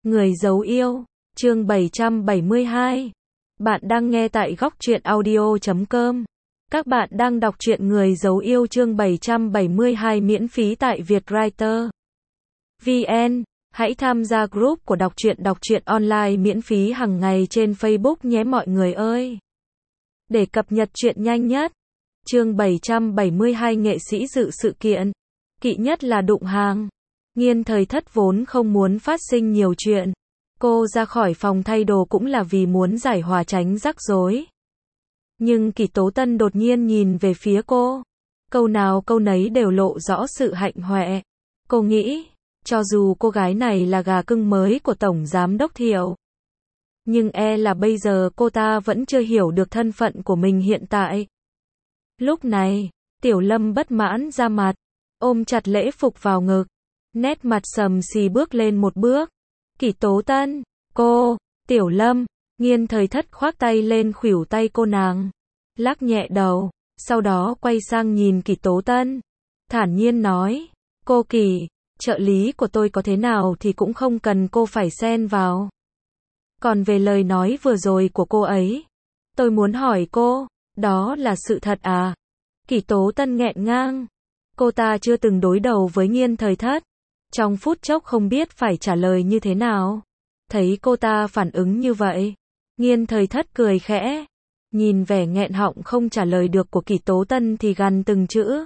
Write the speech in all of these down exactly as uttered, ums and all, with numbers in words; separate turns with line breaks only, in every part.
Người giấu yêu, chương bảy trăm bảy mươi hai. Bạn đang nghe tại góc truyện audio chấm com. Các bạn đang đọc truyện Người giấu yêu chương bảy trăm bảy mươi hai miễn phí tại Vietwriter vê en. Hãy tham gia group của đọc truyện đọc truyện online miễn phí hàng ngày trên Facebook nhé mọi người ơi. Để cập nhật truyện nhanh nhất. Chương bảy trăm bảy mươi hai nghệ sĩ dự sự kiện. Kỵ nhất là đụng hàng. Nghiên Thời Thất vốn không muốn phát sinh nhiều chuyện. Cô ra khỏi phòng thay đồ cũng là vì muốn giải hòa tránh rắc rối. Nhưng Kỷ Tố Tân đột nhiên nhìn về phía cô. Câu nào câu nấy đều lộ rõ sự hạnh hoẹ. Cô nghĩ, cho dù cô gái này là gà cưng mới của Tổng Giám Đốc Thiệu, nhưng e là bây giờ cô ta vẫn chưa hiểu được thân phận của mình hiện tại. Lúc này, Tiểu Lâm bất mãn ra mặt, ôm chặt lễ phục vào ngực, nét mặt sầm xì bước lên một bước. Kỷ Tố Tân, cô, Tiểu Lâm, Nghiên Thời Thất khoác tay lên khuỷu tay cô nàng, lắc nhẹ đầu, sau đó quay sang nhìn Kỷ Tố Tân, thản nhiên nói, cô Kỷ, trợ lý của tôi có thế nào thì cũng không cần cô phải xen vào. Còn về lời nói vừa rồi của cô ấy, tôi muốn hỏi cô, đó là sự thật à? Kỷ Tố Tân nghẹn ngang, cô ta chưa từng đối đầu với Nghiên Thời Thất, trong phút chốc không biết phải trả lời như thế nào. Thấy cô ta phản ứng như vậy, Nghiên Thời Thất cười khẽ, nhìn vẻ nghẹn họng không trả lời được của Kỷ Tố Tân thì gằn từng chữ.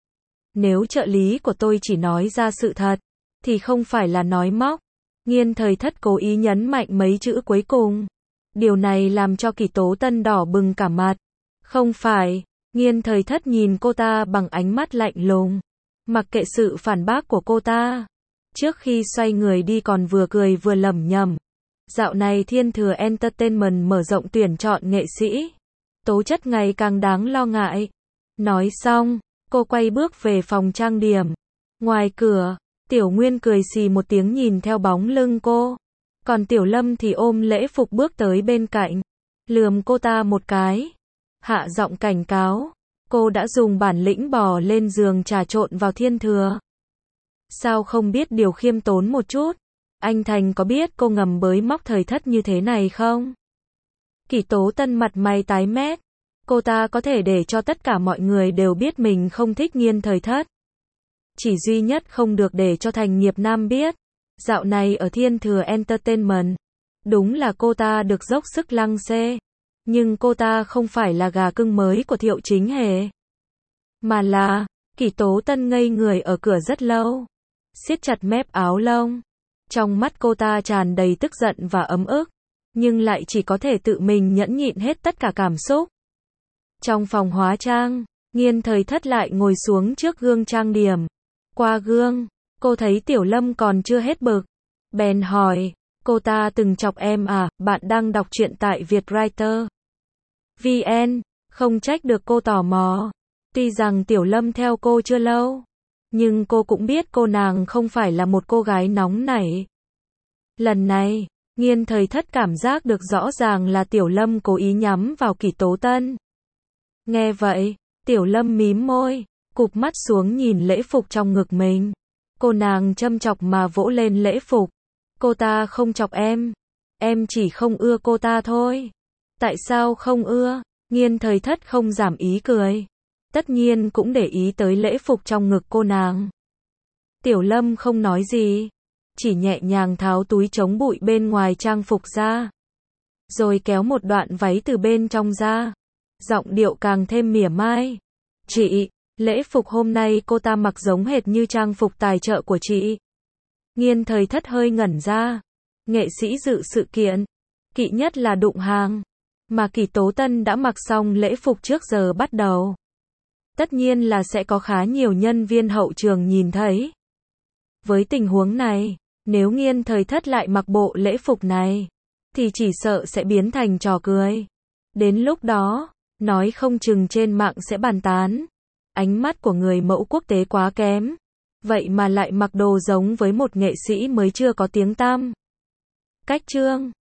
Nếu trợ lý của tôi chỉ nói ra sự thật, thì không phải là nói móc. Nghiên Thời Thất cố ý nhấn mạnh mấy chữ cuối cùng. Điều này làm cho Kỷ Tố Tân đỏ bừng cả mặt. Không phải, Nghiên Thời Thất nhìn cô ta bằng ánh mắt lạnh lùng, mặc kệ sự phản bác của cô ta. Trước khi xoay người đi còn vừa cười vừa lẩm nhẩm. Dạo này Thiên Thừa Entertainment mở rộng tuyển chọn nghệ sĩ. Tố chất ngày càng đáng lo ngại. Nói xong, cô quay bước về phòng trang điểm. Ngoài cửa, Tiểu Nguyên cười xì một tiếng nhìn theo bóng lưng cô. Còn Tiểu Lâm thì ôm lễ phục bước tới bên cạnh, lườm cô ta một cái, hạ giọng cảnh cáo, cô đã dùng bản lĩnh bò lên giường trà trộn vào Thiên Thừa. Sao không biết điều khiêm tốn một chút? Anh Thành có biết cô ngầm bới móc Thời Thất như thế này không? Kỷ Tố Tân mặt mày tái mét. Cô ta có thể để cho tất cả mọi người đều biết mình không thích Nghiên Thời Thất. Chỉ duy nhất không được để cho Thành Nghiệp Nam biết. Dạo này ở Thiên Thừa Entertainment, đúng là cô ta được dốc sức lăng xê. Nhưng cô ta không phải là gà cưng mới của Thiệu Chính Hề. Mà là, Kỷ Tố Tân ngây người ở cửa rất lâu, siết chặt mép áo lông. Trong mắt cô ta tràn đầy tức giận và ấm ức, nhưng lại chỉ có thể tự mình nhẫn nhịn hết tất cả cảm xúc. Trong phòng hóa trang, Nghiên Thời Thất lại ngồi xuống trước gương trang điểm. Qua gương, cô thấy Tiểu Lâm còn chưa hết bực. Bèn hỏi, cô ta từng chọc em à? Bạn đang đọc truyện tại Vietwriter vê en, không trách được cô tò mò. Tuy rằng Tiểu Lâm theo cô chưa lâu, nhưng cô cũng biết cô nàng không phải là một cô gái nóng nảy. Lần này, Nghiên Thời Thất cảm giác được rõ ràng là Tiểu Lâm cố ý nhắm vào Kỷ Tố Tân. Nghe vậy, Tiểu Lâm mím môi, cụp mắt xuống nhìn lễ phục trong ngực mình. Cô nàng châm chọc mà vỗ lên lễ phục. Cô ta không chọc em. Em chỉ không ưa cô ta thôi. Tại sao không ưa? Nghiên Thời Thất không giảm ý cười. Tất nhiên cũng để ý tới lễ phục trong ngực cô nàng. Tiểu Lâm không nói gì, chỉ nhẹ nhàng tháo túi chống bụi bên ngoài trang phục ra, rồi kéo một đoạn váy từ bên trong ra. Giọng điệu càng thêm mỉa mai. Chị, lễ phục hôm nay cô ta mặc giống hệt như trang phục tài trợ của chị. Nghiên Thời Thất hơi ngẩn ra. Nghệ sĩ dự sự kiện, kỵ nhất là đụng hàng. Mà Kỷ Tố Tân đã mặc xong lễ phục trước giờ bắt đầu. Tất nhiên là sẽ có khá nhiều nhân viên hậu trường nhìn thấy. Với tình huống này, nếu Nghiên Thời Thất lại mặc bộ lễ phục này, thì chỉ sợ sẽ biến thành trò cười. Đến lúc đó, nói không chừng trên mạng sẽ bàn tán. Ánh mắt của người mẫu quốc tế quá kém. Vậy mà lại mặc đồ giống với một nghệ sĩ mới chưa có tiếng tăm. Cách chương